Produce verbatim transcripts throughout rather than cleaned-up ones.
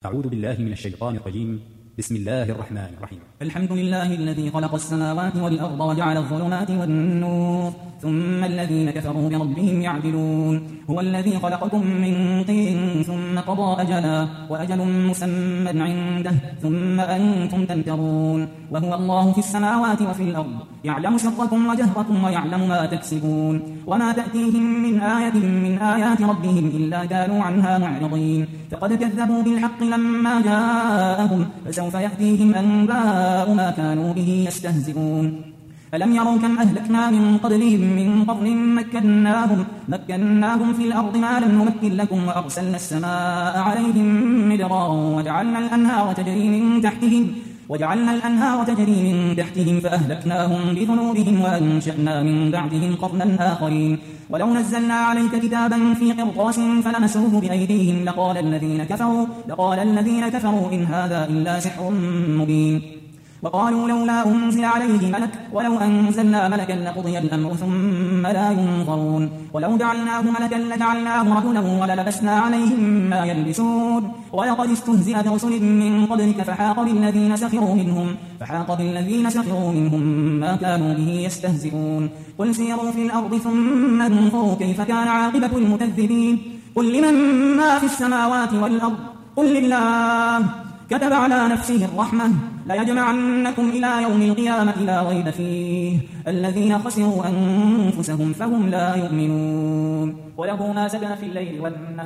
أعوذ بالله من الشيطان الرجيم. بسم الله الرحمن الرحيم. الحمد لله الذي خلق السماوات والأرض وجعل الظلمات والنور ثم الذين كفروا بربهم يعدلون. هو الذي خلقكم من طين ثم قضى أجلا وأجل مسمى عنده ثم أنتم تمترون. وهو الله في السماوات وفي الأرض يعلم سركم وجهركم ويعلم ما تكسبون. وما تأتيهم من آية من آيات ربهم إلا كانوا عنها معرضين. فقد كذبوا بالحق لما جاءهم فسوف يأتيهم أنباء ما كانوا به يستهزئون. ألم يروا كم أهلكنا من قبلهم من قرن مكناهم, مكناهم في الأرض ما لم نمكن لكم وأرسلنا السماء عليهم مدرارا وجعلنا الأنهار تجري من تحتهم وجعلنا الأنهار تجري من تحتهم فأهلكناهم بذنوبهم وأنشأنا من بعدهم قرنا آخرين. ولو نزلنا عليك كتابا في قرطاس فلمسوه بأيديهم لقال الذين كفروا لقال الذين كفروا إن هذا إلا سحر مبين. وقالوا لولا أنزل عليه ملك ولو أنزلنا ملكا لقضي الأمر ثم لا ينظرون. ولو جعلناه ملكا لجعلناه رجلا وللبسنا عليهم ما يلبسون. ولقد استهزئ برسل من قبلك فحاق بالذين سخروا منهم فحاق بالذين سخروا منهم ما كانوا به يستهزئون. قل سيروا في الأرض ثم انظروا كيف كان عاقبة المكذبين. قل لمن ما في السماوات والأرض قل لله كتب على نفسه الرحمة ليجمعنكم إلى يوم القيامة لا ريب فيه الذين خسروا أنفسهم فهم لا يؤمنون. وله ما سكن في الليل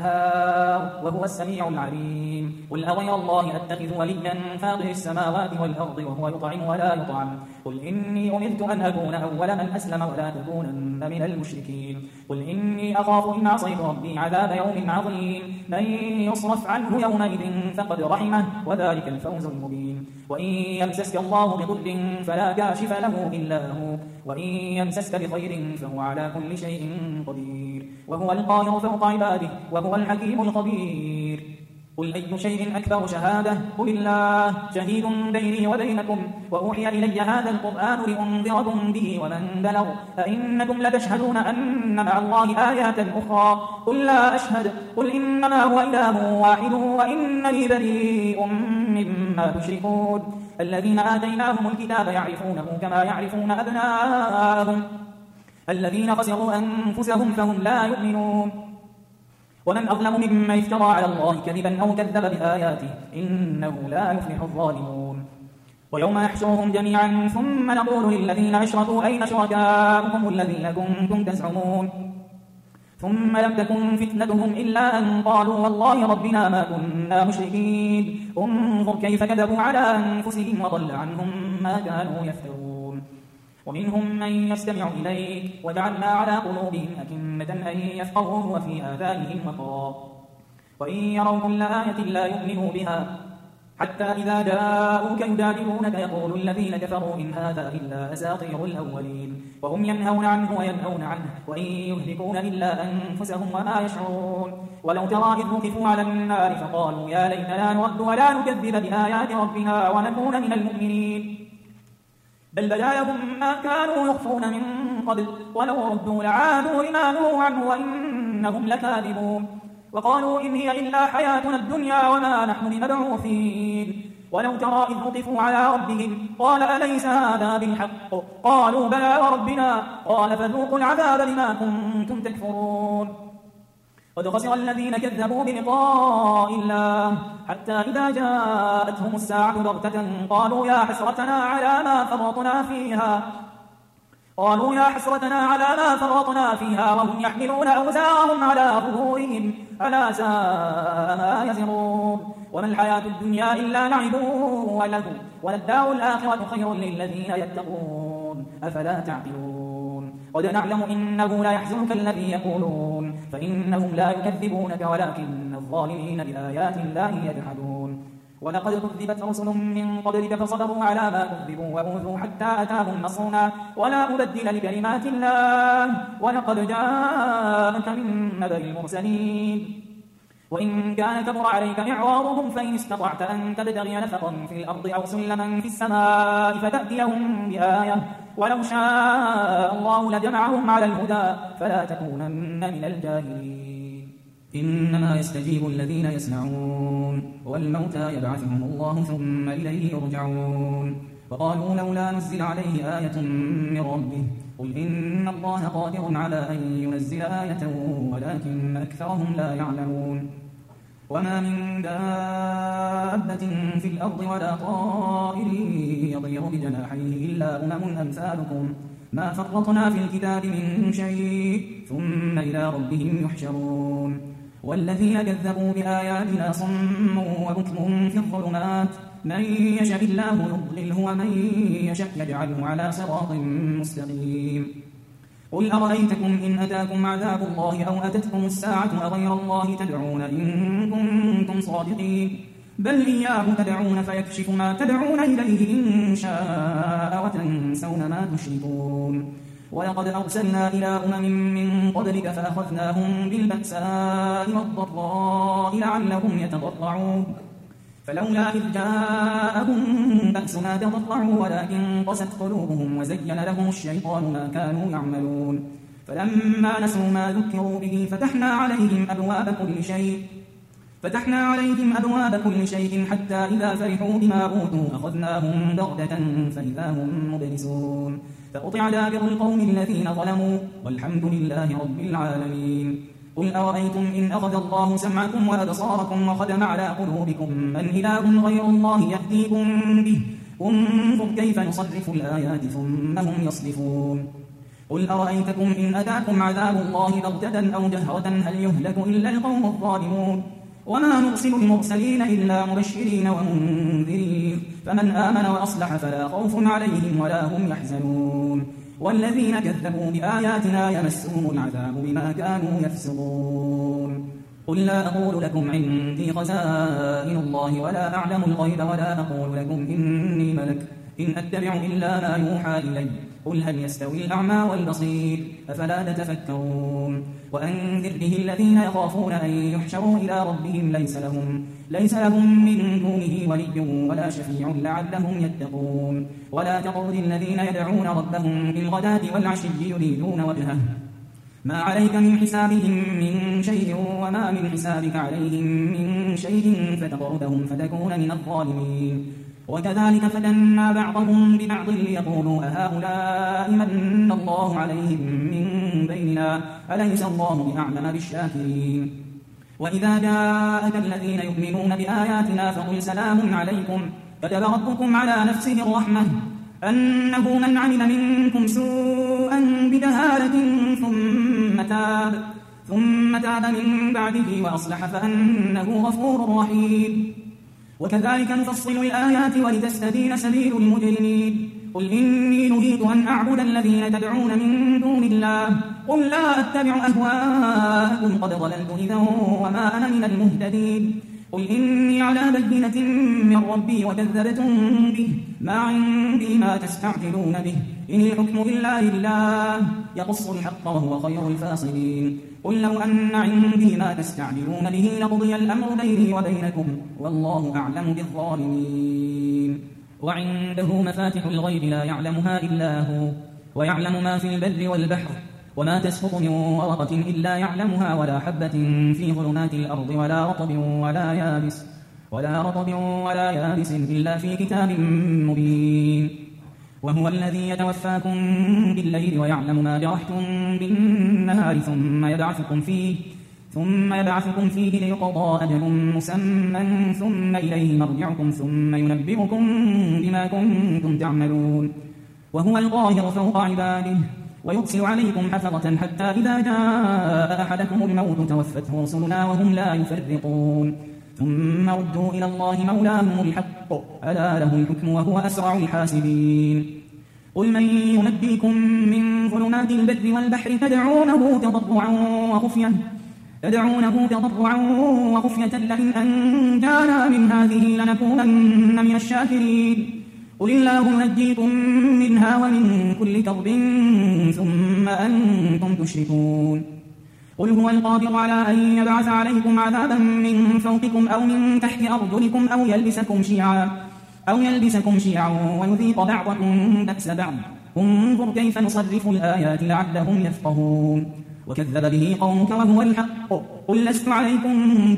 والنهار وهو السميع العليم. قل أغير الله أتخذ وليا فاطر السماوات والأرض وهو يطعم ولا يطعم. قل إني أمرت أن أكون أول من أسلم ولا تكونن من المشركين. قل إني أخاف إن عصيت ربي عذاب يوم عظيم. من يصرف عنه يومئذ فقد رحمه وذلك الفوز المبين. وإن يمسسك الله بضر فلا كاشف له إلا هو وإن يمسسك بخير فهو على كل شيء قدير وهو القاهر فوق عباده وهو الحكيم الخبير. قل أي شيء أكبر شهادة قل الله شهيد بيني وبينكم وأوحي إلي هذا القرآن لأنذركم به ومن بلغ أئنكم لتشهدون أن مع الله آيات أخرى قل لا أشهد قل إنما هو إله واحد وإنني بريء مما تشركون. الذين آتيناهم الكتاب يعرفونه كما يعرفون أبناءهم الذين خسروا أنفسهم فهم لا يؤمنون. ومن أظلم ممن افترى على الله كذبا أو كذب بآياته إنه لا يفلح الظالمون. ويوم يحشرهم جميعا ثم نقول للذين أشركوا أين شركاؤكم الذين كنتم تزعمون ثم لم تكن فتنتهم إلا أن قالوا والله ربنا ما كنا مشركين. انظر كيف كذبوا على أنفسهم وضل عنهم ما كانوا يفترون. ومنهم من يستمع إليك وجعلنا على قلوبهم أكنة أن يفقهوه وفي آذانهم وقرا وإن يروا كل آية لا يؤمنوا بها حتى إذا جاءوك يجادلونك يقول الذين كفروا إن هذا إلا أساطير الأولين. وهم ينهون عنه وينهون عنه وإن يهلكون إلا أنفسهم وما يشعرون. ولو ترى إذ وقفوا على النار فقالوا يا ليتنا نرد ولا نكذب بآيات ربنا ونكون من المؤمنين بل بدا لهم ما كانوا يخفون من قبل ولو ردوا لعادوا لما نهوا عنه وإنهم لكاذبون. وقالوا إن هي إلا حياتنا الدنيا وما نحن بمبعوثين. ولو ترى إذ وقفوا على ربهم قال أليس هذا بالحق قالوا بلى وربنا قال فذوقوا العذاب بما كنتم تكفرون. قد خسر الذين كذبوا بلقاء الله حتى إذا جاءتهم الساعة بغتة قالوا يا حسرتنا على ما فرطنا فيها قالوا يا حسرتنا على ما فرطنا فيها وهم يحملون أوزارهم على ظهورهم ألا ساء ما يزرون. وما الحياة الدنيا إلا لعب ولهو وللدار الآخرة خير للذين يتقون أفلا تعقلون. قد نعلم إنه لا يحزنك الذي يقولون فإنهم لا يكذبونك ولكن الظالمين بآيات الله يجحدون. ولقد كذبت رسل من قبلك فصبروا على ما كذبوا وأوذوا حتى أتاهم نصرنا ولا مبدل لكلمات الله ولقد جاءك من نبأ المرسلين. وإن كان كبر عليك إعراضهم فإن استطعت أن تبتغي نفقا في الأرض أو سلما في السماء فتأتيهم بآية ولو شاء الله لجمعهم على الهدى فلا تكونن من الجاهلين. إنما يستجيب الذين يسمعون والموتى يبعثهم الله ثم إليه يرجعون وقالوا لولا نزل عليه آية من ربه قل إن الله قادر على أن ينزل آية ولكن أكثرهم لا يعلمون وما من دابة في الأرض ولا طائر يطير بجناحيه إلا أمم أمثالكم ما فرطنا في الكتاب من شيء ثم إلى ربهم يحشرون والذين كذبوا بآياتنا صم وبكم في الظلمات من يشاء الله يضلله ومن يشاء يجعله على صراط مستقيم قل أرأيتكم إن أتاكم عذاب الله أو أتتكم الساعة أغير الله تدعون إن كنتم صادقين بل إياه تدعون فيكشف ما تدعون إليه إن شاء وتنسون ما تشركون ولقد أرسلنا إلى أمم من قبلك فأخذناهم بالبأساء والضراء لعلهم يتضرعون فلولا إذ جاءهم بأسنا تضرعوا ولكن قست قلوبهم وزين لهم الشيطان ما كانوا يعملون فلما نسوا ما ذكروا به فتحنا عليهم أبواب كل شيء فتحنا عليهم أبواب كل شيء حتى إذا فرحوا بما أوتوا أخذناهم بغتة فإذا هم مبلسون فقطع دابر القوم الذين ظلموا والحمد لله رب العالمين قل أرأيتم إن أخذ الله سمعكم وأبصاركم وختم على قلوبكم من إله غير الله يهديكم به انظر كيف نصرف الآيات ثم هم يصدفون قل أرأيتكم إن أتاكم عذاب الله بغتة أو جهرة هل يهلك إلا القوم الظالمون وما نرسل المرسلين إلا مبشرين ومنذرين فمن آمن وأصلح فلا خوف عليهم ولا هم يحزنون والذين كذبوا بآياتنا يمسهم العذاب بما كانوا يفسقون قل لا أقول لكم عندي خزائن الله ولا أعلم الغيب ولا أقول لكم إني ملك إن أتبع إلا ما يوحى إلي قل هل يستوي الأعمى والبصير أفلا تتفكرون وأنذر به الذين يخافون أن يحشروا إلى ربهم ليس لهم ليس لهم من دونه ولي ولا شفيع لعلهم يتقون ولا تطرد الذين يدعون ربهم بالغداة والعشي يريدون وجهه ما عليك من حسابهم من شيء وما من حسابك عليهم من شيء فتطردهم فتكون من الظالمين وكذلك فتنا بعضهم ببعض ليقولوا أهؤلاء من الله عليهم من بيننا أليس الله بأعلم بالشاكرين وإذا جاءك الذين يؤمنون بآياتنا فقل سلام عليكم كتب ربكم على نفسه الرحمة أنه من عمل منكم سوءا بجهالة ثم تاب ثم تاب من بعده وأصلح فأنه غفور رحيم وكذلك نفصل الآيات ولتستبين سبيل المجرمين قل إني نهيت أن أعبد الذين تدعون من دون الله قل لا أتبع أهواءكم قد ضللت إذا وما أنا من المهتدين قل إني على بينة من ربي وكذبتم به ما عندي ما تستعجلون به إن الحكم إلا لله يقص الحق وهو خير الفاصلين قل لو أن عندي ما تستعجلون به لقضي الأمر بيني وبينكم والله أعلم بالظالمين وعنده مفاتح الغيب لا يعلمها إلا هو ويعلم ما في البر والبحر وما تسقط من ورقة إلا يعلمها ولا حبة في ظلمات الأرض ولا رطب ولا يابس ولا رطب ولا يابس إلا في كتاب مبين وهو الذي يتوفاكم بالليل ويعلم ما جرحتم بالنهار ثم يبعثكم فيه ثم يبعثكم فيه ليقضى أجل مسمى ثم إليه مرجعكم ثم ينبئكم بما كنتم تعملون وهو القاهر فوق عباده ويرسل عليكم حفظة حتى إذا جاء أحدكم الموت توفته رسلنا وهم لا يفرقون ثم ردوا إلى الله مولاهم الحق ألا له الحكم وهو أسرع الحاسبين قل من ينبئكم من ظلمات البر والبحر تدعونه تضرعا وخفية تدعونه تضرعا وخفية لئن أنجانا من هذه لنكونن من الشاكرين قل الله ينجيكم منها ومن كل كرب ثم أنتم تشركون قل هو القادر على أن يبعث عليكم عذابا من فوقكم أو من تحت أرجلكم أو يلبسكم شيعا أو يلبسكم شيعا ويذيق بعضكم بأس بعض انظر كيف نصرف الآيات لعلهم يفقهون وكذب به قومك وهو الحق قل لست عليكم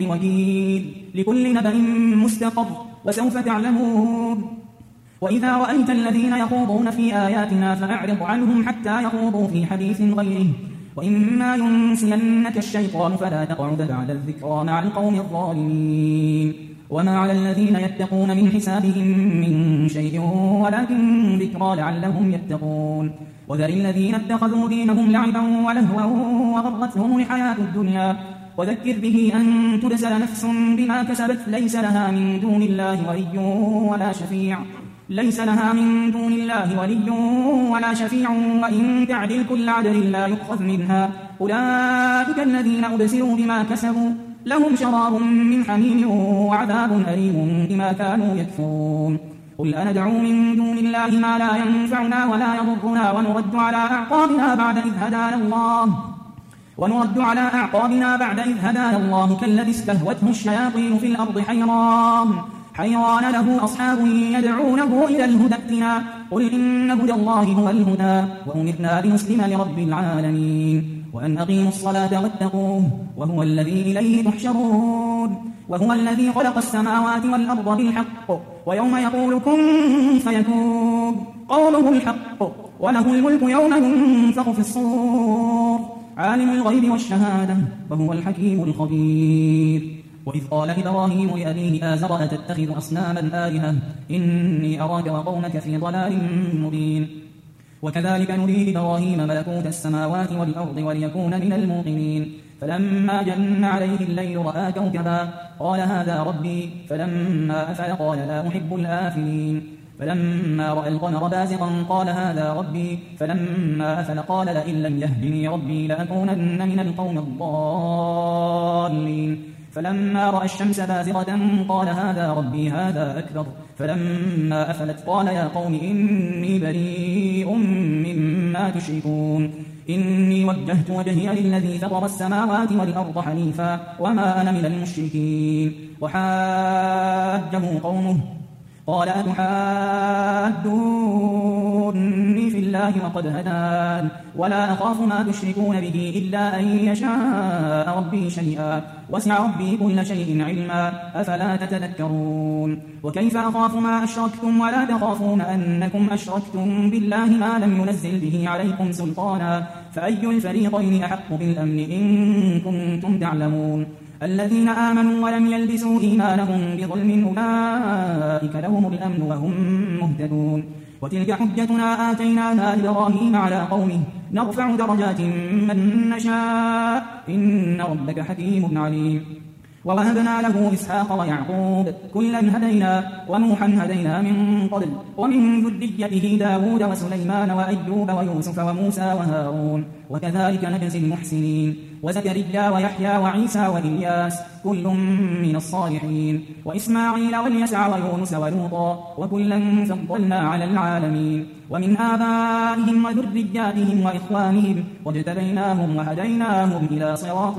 بوكيل لكل نبأ مستقر وسوف تعلمون وإذا رأيت الذين يخوضون في آياتنا فأعرض عنهم حتى يخوضوا في حديث غيره وإما ينسينك الشيطان فلا تقعد بعد الذكرى مع القوم الظالمين وما على الذين يتقون من حسابهم من شيء ولكن ذكرى لعلهم يتقون وذر الذين اتخذوا دينهم لعبا ولهوا وغرتهم الحياة الدنيا وذكر به أن تجزل نفس بما كسبت ليس لها من دون الله ولي ولا شفيع ليس لها من دون الله ولي ولا شفيع وإن تعدل كل عدل لا يؤخذ منها أولئك الذين أبسلوا بما كسبوا لهم شراب من حميم وعذاب أليم بما كانوا يكفرون قل أندعو من دون الله ما لا ينفعنا ولا يضرنا ونرد على أعقابنا بعد إذ هدانا الله ونرد على أعقابنا بعد إذ هدانا الله كالذي استهوته الشياطين في الأرض حيران حيران له أصحاب يدعونه إلى الهدى ائتنا قل إن هدى الله هو الهدى وأمرنا لنسلم لرب العالمين وأن أقيموا الصلاة واتقوه وهو الذي إليه تحشرون وهو الذي خلق السماوات والأرض بالحق ويوم يقول كن فيكون قوله الحق وله الملك يوم ينفخ في الصور عالم الغيب والشهادة وهو الحكيم الخبير وإذ قال إبراهيم لأبيه آزر أتتخذ أصناما آلهة إني أراك وقومك في ضلال مبين وكذلك نري إبراهيم ملكوت السماوات والأرض وليكون من الموقنين فلما جن عليه الليل رأى كوكبا قال هذا ربي فلما أفل قال لا أحب الآفلين فلما رأى القمر بازغا قال هذا ربي فلما أفل قال لئن لم يهدني ربي لأكونن من القوم الضالين فلما رأى الشمس بازغة قال هذا ربي هذا أكبر فلما أفلت قال يا قوم إني بريء مما تشركون إني وجهت وجهي للذي فطر السماوات والأرض حنيفا وما أنا من المشركين وحاجه قومه قال أتحاجوني في الله وقد هدان ولا أخاف ما تشركون به إلا أن يشاء ربي شيئا وسع ربي كل شيء علما أفلا تتذكرون وكيف أخاف ما أشركتم ولا تخافون أنكم أشركتم بالله ما لم ينزل به عليكم سلطانا فأي الفريقين أحق بالأمن إن كنتم تعلمون الذين آمنوا ولم يلبسوا إيمانهم بظلم أولئك لهم الأمن وهم مهتدون وتلك حجتنا آتيناها إبراهيم على قومه نرفع درجات من نشاء إن ربك حكيم عليم ووهبنا له إسحاق ويعقوب كلا هدينا ونوحا هدينا من قبل ومن ذريته داود وسليمان وأيوب ويوسف وموسى وهارون وكذلك نجزي المحسنين وزكريا ويحيى وعيسى وإلياس كل من الصالحين وإسماعيل واليسع ويونس ولوطا وكلا فضلنا على العالمين ومن آبائهم وذرياتهم وإخوانهم واجتبيناهم وهديناهم إلى صراط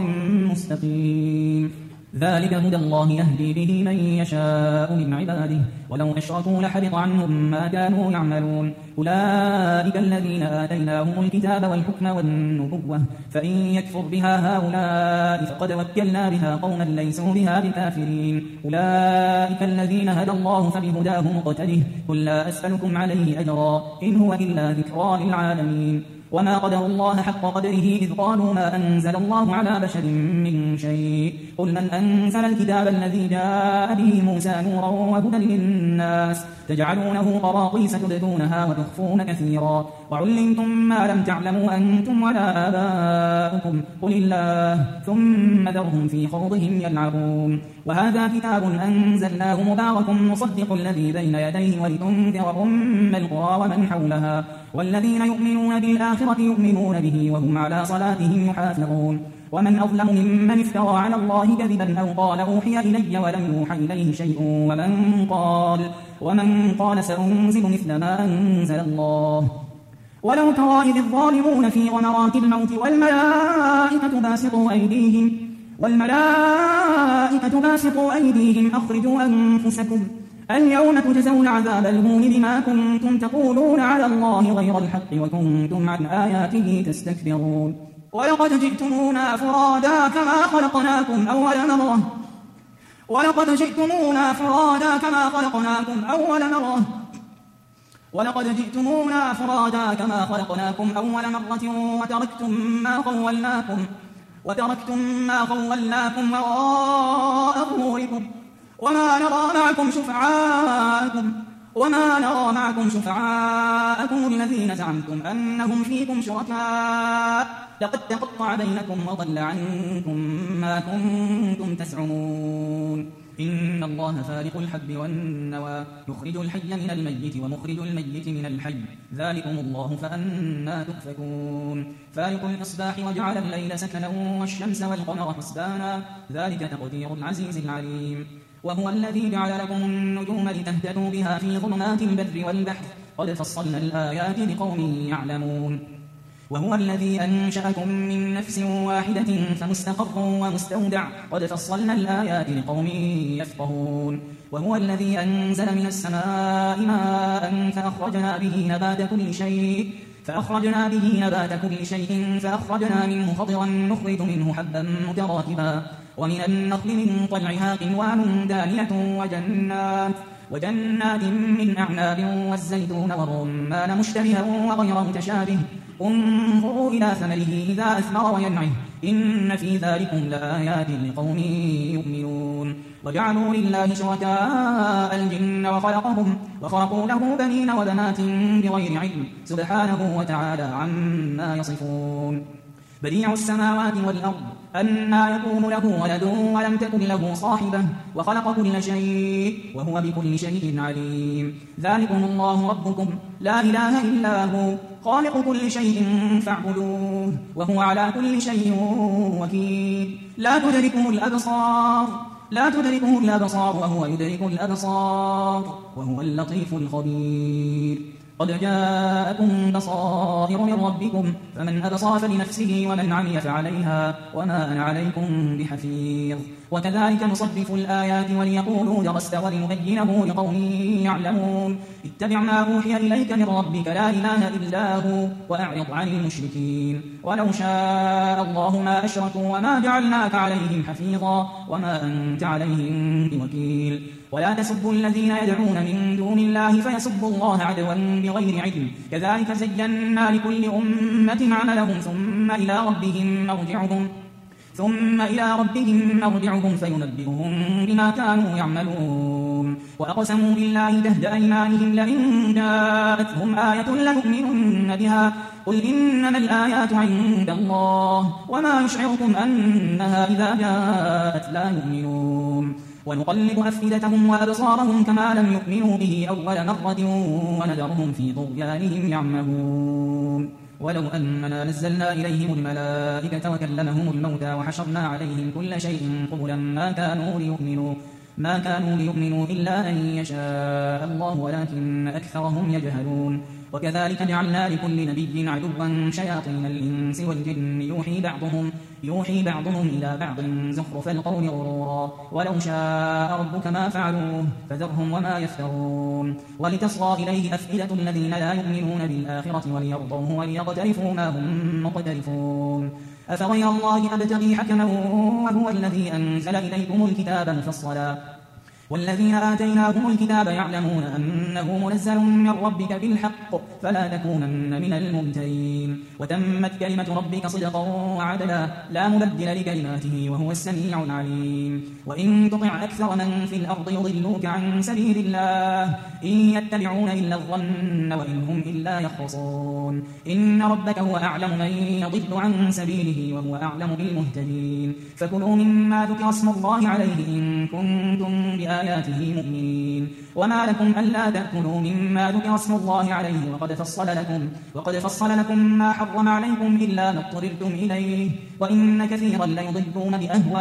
مستقيم ذلك هدى الله يهدي به من يشاء من عباده ولو أشركوا لحبط عنهم ما كانوا يعملون أولئك الذين آتيناهم الكتاب والحكم والنبوة فإن يكفر بها هؤلاء فقد وكلنا بها قوما ليسوا بها بكافرين أولئك الذين هدى الله فبهداه مقتده قل لا أسألكم عليه أجرا إن هو إلا ذكرى للعالمين وما قدروا الله حق قدره إذ قالوا ما أنزل الله على بشر من شيء قل من أنزل الكتاب الذي جاء به موسى نورا وهدى للناس تجعلونه قراطيس تبدونها وتخفون كثيرا وعلمتم ما لم تعلموا أنتم ولا آباؤكم قل الله ثم ذرهم في خوضهم يلعبون وهذا كتاب أنزلناه مبارك مصدق الذي بين يديه ولتنذر أم القرى ومن حولها والذين يؤمنون بالآخرة يؤمنون به وهم على صلاتهم يحافظون ومن أظلم ممن افترى على الله كذبا أو قال أوحي إلي ولم يوحى إليه شيء ومن قال ومن قال سأنزل مثل ما أنزل الله ولو ترى إذ الظالمون في غمرات الموت والملائكة باسطوا أيديهم والملائكة باسطوا أيديهم أخرجوا أنفسكم اليوم تجزون عذاب الهون بما كنتم تقولون على الله غير الحق وكنتم عن آياته تستكبرون ولقد جئتمونا فرادا كما خلقناكم أول مرة ولقد جئتمونا فرادا كما خلقناكم أول مرة ولقد جئتمونا فرادا كما خلقناكم أول مرة وتركتم ما خولناكم وتركتم ما خولناكم وراء ظهوركم وما نرى معكم شفعاءكم وما نرى معكم شفعاءكم الذين زعمتم أنهم فيكم شركاء لقد تقطع بينكم وضل عنكم ما كنتم تزعمون إن الله فالق الحب والنوى يخرج الحي من الميت ومخرج الميت من الحي ذلكم الله فأنى تؤفكون فالق الإصباح وجعل الليل سكنا والشمس والقمر حسبانا ذلك تقدير العزيز العليم وهو الذي جعل لكم النجوم لتهتدوا بها في ظلمات البر والبحر قد فصلنا الآيات لقوم يعلمون وهو الذي أنشأكم من نفس واحدة فمستقر ومستودع قد فصلنا الآيات لقوم يفقهون وهو الذي أنزل من السماء ماء فأخرجنا به نبات كل شيء فأخرجنا به نبات كل شيء فأخرجنا منه خضرا نخرج منه حبا متراكبا ومن النخل من طلعها قنوان دانية وجنات وجنات من أعناب والزيتون والرمان مشتبها وغير متشابه انظروا إلى ثمره إذا أثمر وينعه إن في ذلكم لآيات لقوم يؤمنون وجعلوا لله شركاء الجن وخلقهم وخلقوا له بنين وبنات بغير علم سبحانه وتعالى عما يصفون بديع السماوات والأرض أنى يكون له ولد ولم تكن له صاحبة وخلق كل شيء وهو بكل شيء عليم ذلكم الله ربكم لا إله إلا هو خالق كل شيء فاعبدوه وهو على كل شيء وكيل لا تدركه الأبصار لا تدركه الأبصار وهو يدرك الأبصار وهو اللطيف الخبير قد جاءكم بصائر من ربكم فمن أبصر فلنفسه ومن عمي فعليها وما أنا عليكم بحفيظ وكذلك نصرف الآيات وليقولوا درست ولنبينه لقوم يعلمون اتبع ما أوحي إليك من ربك لا إله إلا هو وأعرض عن المشركين ولو شاء الله ما أشركوا وما جعلناك عليهم حفيظا وما أنت عليهم بوكيل ولا تسبوا الذين يدعون من دون الله فيسبوا الله عدوا بغير علم كذلك زينا لكل أمة عملهم ثم إلى ربهم مرجعهم ثم إلى ربهم مرجعهم فينبئهم بما كانوا يعملون وأقسموا بالله جهد أيمانهم لئن جاءتهم آية ليؤمنن بها قل إنما الآيات عند الله وما يشعركم أنها إذا جاءت لا يؤمنون ونقلب أفئدتهم وأبصارهم كما لم يؤمنوا به أول مرة ونذرهم في طغيانهم يعمهون ولو أننا نزلنا إليهم الملائكة وكلمهم الموتى وحشرنا عليهم كل شيء قبلا ما كانوا ليؤمنوا ما كانوا ليؤمنوا إلا أن يشاء الله ولكن أكثرهم يجهلون وكذلك جعلنا لكل نبي عدوا شياطين الإنس والجن يوحي بعضهم يوحي بعضهم إلى بعض زخرف القول غرورا ولو شاء ربك ما فعلوه فذرهم وما يفترون ولتصغى إليه أفئدة الذين لا يؤمنون بالآخرة وليرضوه وليقترفوا ما هم مقترفون أفغير الله أبتغي حكما وهو الذي أنزل إليكم الكتاب مفصلا والذين آتيناهم الكتاب يعلمون أنه منزل من ربك بالحق فلا تكونن من الممترين وتمت كلمة ربك صدقا وعدلا لا مبدل لكلماته وهو السميع العليم وإن تطع أكثر من في الأرض يضلوك عن سبيل الله إن يتبعون إلا الظن وإن هم إلا يخرصون إن ربك هو أعلم من يضل عن سبيله وهو أعلم بالمهتدين فكلوا مما ذكر اسم الله عليه إن كنتم بآياته آياته مؤمنين وما لكم ألا تأكلوا مما ذكر اسم الله عليه وقد فصل لكم وقد فصل لكم ما حرم عليكم إلا ما اضطررتم إليه وإن كثيرا ليضلون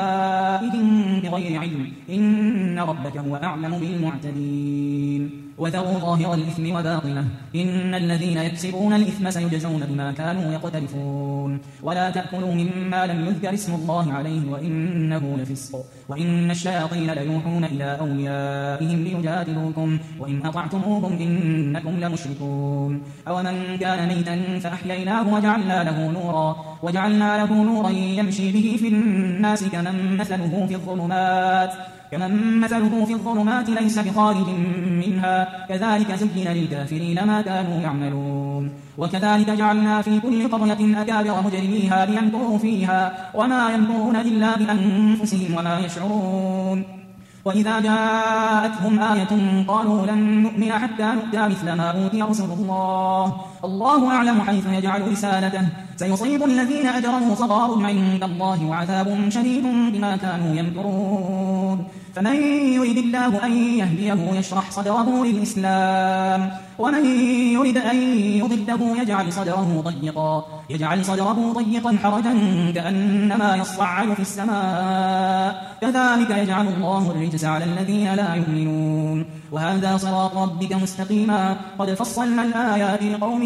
بأهوائهم بغير علم إن ربك هو أعلم بالمعتدين وذروا ظاهر الإثم وباطنه إن الذين يكسبون الإثم سيجزون بما كانوا يقترفون ولا تأكلوا مما لم يذكر اسم الله عليه وإنه لفسق وإن الشياطين ليوحون إلى أوليائهم ليجادلوكم وإن أطعتموهم إنكم لمشركون أو من كان ميتا فأحييناه وجعلنا له نورا وجعلنا له نورا يمشي به في الناس كمن مثله في الظلمات كمن مثله في الظلمات ليس بخارج منها كذلك زين للكافرين ما كانوا يعملون وكذلك جعلنا في كل قرية أكابر مجرميها ليمكروا فيها وما يمكرون إلا بأنفسهم وما يشعرون وإذا جاءتهم آية قالوا لن نؤمن حتى نؤتى مثل ما أوتي رسل الله الله أعلم حيث يجعل رسالته سيصيب الذين أجرموا صغار عند الله وعذاب شديد بما كانوا يمكرون فمن يريد الله أن يهديه يشرح صدره للإسلام ومن يريد أن يضله يجعل صدره ضيقا يجعل صدره ضيقا حرجا كأنما يصعد في السماء كذلك يجعل الله الرجس على الذين لا يؤمنون وهذا صراط ربك مستقيما قد فصلنا الآيات لقوم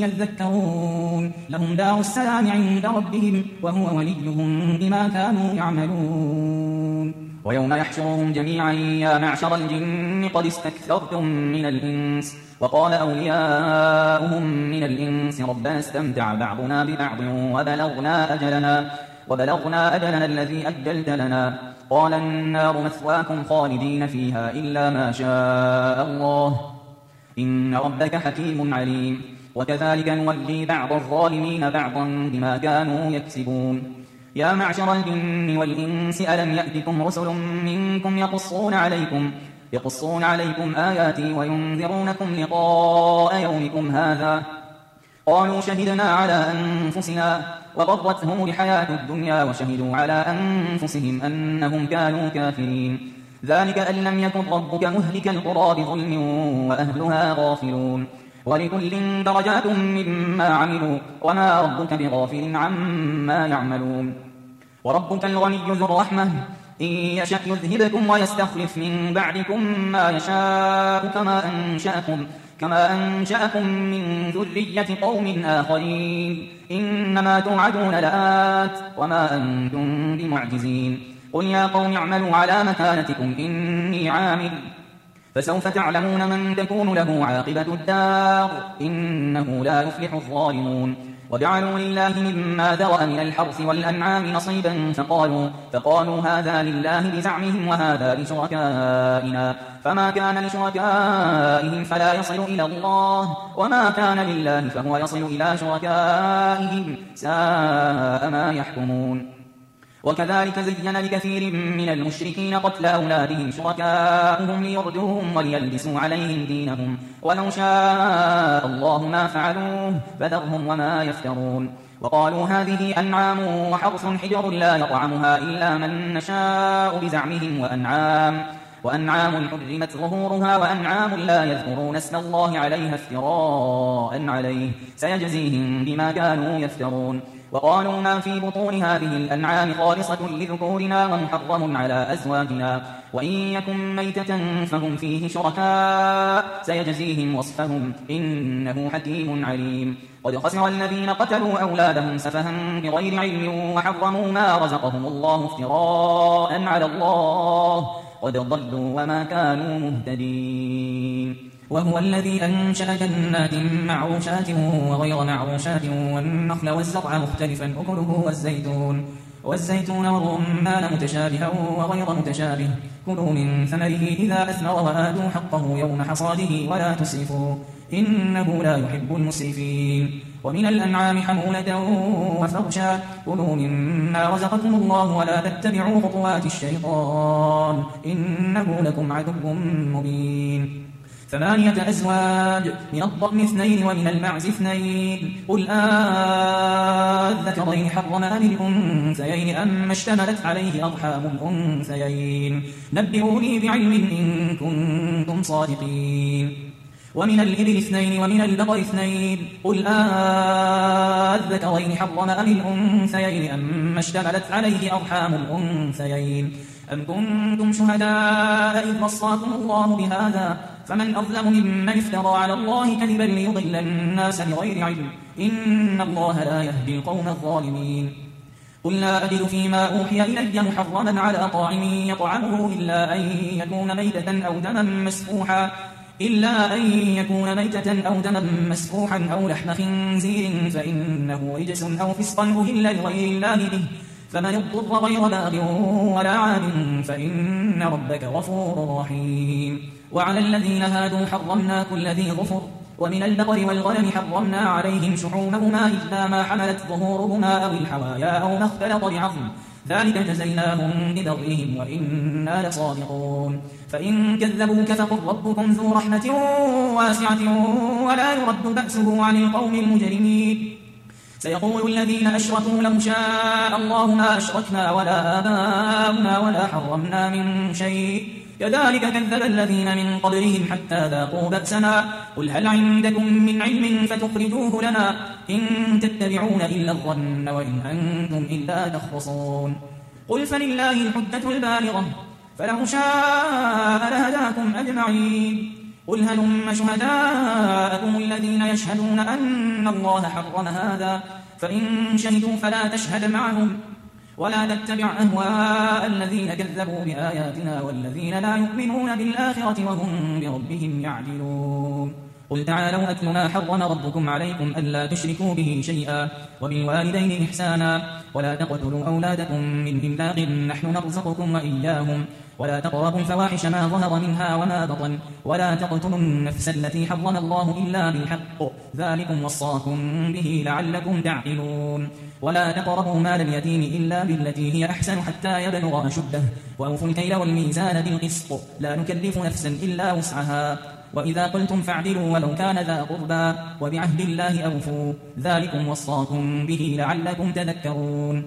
يذكرون لهم دار السلام عند ربهم وهو وليهم بما كانوا يعملون ويوم يحشرهم جميعا يا معشر الجن قد استكثرتم من الإنس وقال أولياؤهم من الإنس ربنا استمتع بعضنا ببعض وبلغنا أجلنا وبلغنا أجلنا الذي أجلت لنا قال النار مثواكم خالدين فيها إلا ما شاء الله إن ربك حكيم عليم وكذلك نولي بعض الظالمين بعضا بما كانوا يكسبون يا معشر الجن والإنس ألم يأتكم رسل منكم يقصون عليكم يقصون عليكم آياتي وينذرونكم لقاء يومكم هذا قالوا شهدنا على أنفسنا وغرتهم الحياة الدنيا وشهدوا على أنفسهم أنهم كانوا كافرين ذلك أن لم يكن ربك مهلك القرى بظلم وأهلها غافلون ولكل درجات مما عملوا وما ربك بغافل عما يعملون وربك الغني ذو الرحمة إن يشأ يذهبكم ويستخلف من بعدكم ما يشاء كما أنشأكم كما أنشأكم من ذرية قوم آخرين إنما توعدون لآت وما أنتم بمعجزين قل يا قوم اعملوا على مكانتكم إني عامل فسوف تعلمون من تكون له عاقبة الدار إنه لا يفلح الظالمون وجعلوا لله مما ذرأ من الحرث والأنعام نصيبا فقالوا, فقالوا هذا لله بزعمهم وهذا لشركائنا فما كان لشركائهم فلا يصل إلى الله وما كان لله فهو يصل إلى شركائهم ساء ما يحكمون وكذلك زين لكثير من المشركين قتل أولادهم شركاؤهم ليردوهم وليلبسوا عليهم دينهم ولو شاء الله ما فعلوه فذرهم وما يفترون وقالوا هذه أنعام وحرث حجر لا يطعمها إلا من نشاء بزعمهم وأنعام وأنعام حرمت ظهورها وأنعام لا يذكرون اسم الله عليها افتراء عليه سيجزيهم بما كانوا يفترون وقالوا ما في بطون هذه الأنعام خالصة لذكورنا ومحرم على أزواجنا وإن يكن ميتة فهم فيه شركاء سيجزيهم وصفهم إنه حكيم عليم قد خسر الذين قتلوا أولادهم سفها بغير علم وحرموا ما رزقهم الله افتراء على الله قد ضلوا وما كانوا مهتدين وهو الذي أنشأ جنات معروشات وغير معروشات والنخل والزرع مختلفا أكله والزيتون والزيتون والرمان متشابها وغير متشابه كلوا من ثمره إذا أثمر وآتوا حقه يوم حصاده ولا تسرفوا إنه لا يحب المسرفين ومن الأنعام حمولة وفرشا كلوا مما رزقكم الله ولا تتبعوا خطوات الشيطان إنه لكم عدو مبين ثمانية أزواج من الضأن اثنين ومن المعز اثنين قل آذكرين حرم أم الأنثيين أم اشتملت عليه أرحام الأنثيين نبئوني بعلم إن كنتم صادقين ومن الإبل اثنين ومن البقر اثنين قل آذكرين حرم أم الأنثيين أم اشتملت عليه أرحام الأنثيين أم كنتم شهداء إذ وصاكم الله بهذا فمن أظلم ممن افترى على الله كذبا ليضل الناس بغير علم إن الله لا يهدي القوم الظالمين قل لا أجد فيما أوحي إلي محرما على طاعم يطعمه إلا أن يكون ميتة أو دما مسفوحا إلا أن يكون ميتة أو دما مسفوحا أو لحم خنزير فإنه رجس أو فسقا أهل لغير الله به، فمن اضطر غير باغ ولا عاد فإن ربك غفور رحيم. وعلى الذين هادوا حرمنا كل ذي ظفر، ومن البقر والغنم حرمنا عليهم شحومهما إلا ما حملت ظهورهما أو الحوايا أو ما اختلط بعظم، ذلك جزيناهم ببغيهم وإنا لصادقون. فإن كذبوك فقل ربكم ذو رحمة واسعة ولا يرد بأسه عن القوم المجرمين. سيقول الذين أشركوا لو شاء الله ما أشركنا ولا آباؤنا ولا حرمنا من شيء، كذلك كذب الذين من قبلهم حتى ذاقوا بأسنا. قل هل عندكم من علم فتخرجوه لنا، إن تتبعون إلا الظن وإن أنتم إلا تخرصون. قل فلله الحجة البالغة، فلو شاء لهداكم أجمعين. قل هلم شهداءكم الذين يشهدون أن الله حرم هذا، فإن شهدوا فلا تشهد معهم، ولا تتبع أهواء الذين كذبوا بآياتنا والذين لا يؤمنون بالآخرة وهم بربهم يعدلون. قل تعالوا أتل ما حرم ربكم عليكم ألا تشركوا به شيئا وبالوالدين إحسانا ولا تقتلوا أولادكم من إملاق نحن نرزقكم وإياهم ولا تقربوا الفواحش ما ظهر منها وما بطن ولا تقتلوا النفس التي حرم الله إلا بالحق ذلكم وصاكم به لعلكم تعقلون. ولا تقربوا مال اليتيم إلا بالتي هي أحسن حتى يبلغ أشده وأوفوا الكيل والميزان بالقسط لا نكلف نفسا إلا وسعها وإذا قلتم فاعدلوا ولو كان ذا قربى وبعهد الله أوفوا ذلكم وصاكم به لعلكم تذكرون.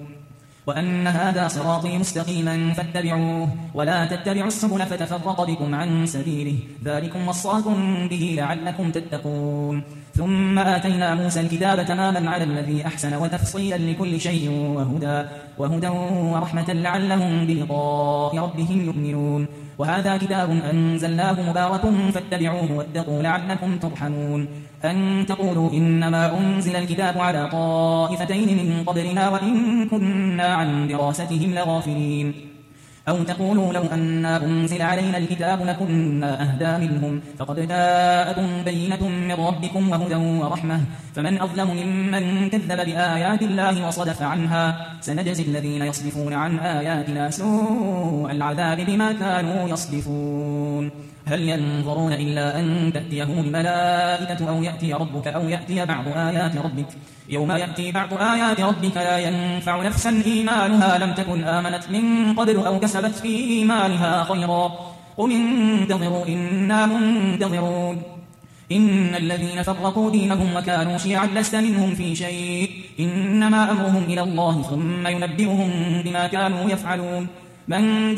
وأن هذا صراطي مستقيما فاتبعوه ولا تتبعوا السبل فتفرق بكم عن سبيله ذلكم وصاكم به لعلكم تتقون. ثم آتينا موسى الكتاب تماما على الذي أحسن وتفصيلا لكل شيء وهدى, وهدى ورحمة لعلهم بلقاء ربهم يؤمنون. وهذا كتاب أنزلناه مبارك فاتبعوه واتقوا لعلكم ترحمون. أن تقولوا إنما أنزل الكتاب على طائفتين من قبلنا وإن كنا عن دراستهم لغافلين. أو تقولوا لو أنا أنزل علينا الكتاب لكنا أهدى منهم فقد جاءكم بينة من ربكم وهدى ورحمة فمن أظلم ممن كذب بآيات الله وصدف عنها سنجزي الذين يصدفون عن آياتنا سوء العذاب بما كانوا يصدفون. هل ينظرون إلا أن تأتيهم الملائكة أو يأتي ربك أو يأتي بعض آيات ربك يوم يأتي بعض آيات ربك لا ينفع نفسا إيمانها لم تكن آمنت من قبل أو كسبت في إيمانها خيرا قل انتظروا إنا منتظرون. إن الذين فرقوا دينهم وكانوا شيعا لست منهم في شيء إنما أمرهم إلى الله ثم ينبئهم بما كانوا يفعلون. من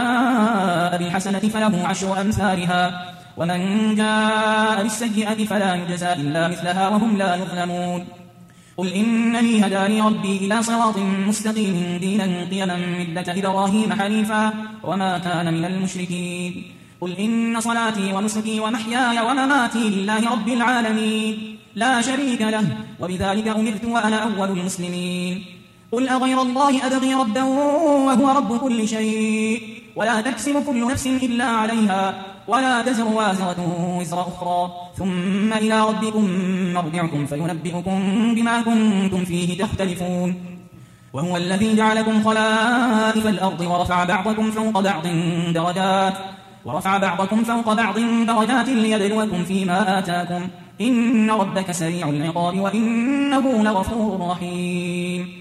جاء بالحسنة فله عشر أمثالها ومن جاء بالسيئة فلا يجزى إلا مثلها وهم لا يظلمون. قل إنني هداني ربي إلى صراط مستقيم دينا قيما ملة إبراهيم حنيفا وما كان من المشركين. قل إن صلاتي ونسكي ومحياي ومماتي لله رب العالمين لا شريك له وبذلك أمرت وأنا أول المسلمين. قل أغير الله أبغي ربا وهو رب كل شيء ولا تكسب كل نفس إلا عليها ولا تزر وازرة وزر أخرى ثم إلى ربكم مرجعكم فينبئكم بما كنتم فيه تختلفون. وهو الذي جعلكم خلائف الأرض ورفع بعضكم فوق بعض درجات ورفع بعضكم فوق بعض درجات ليبلوكم فيما آتاكم إن ربك سريع العقاب وإنه لغفور رحيم.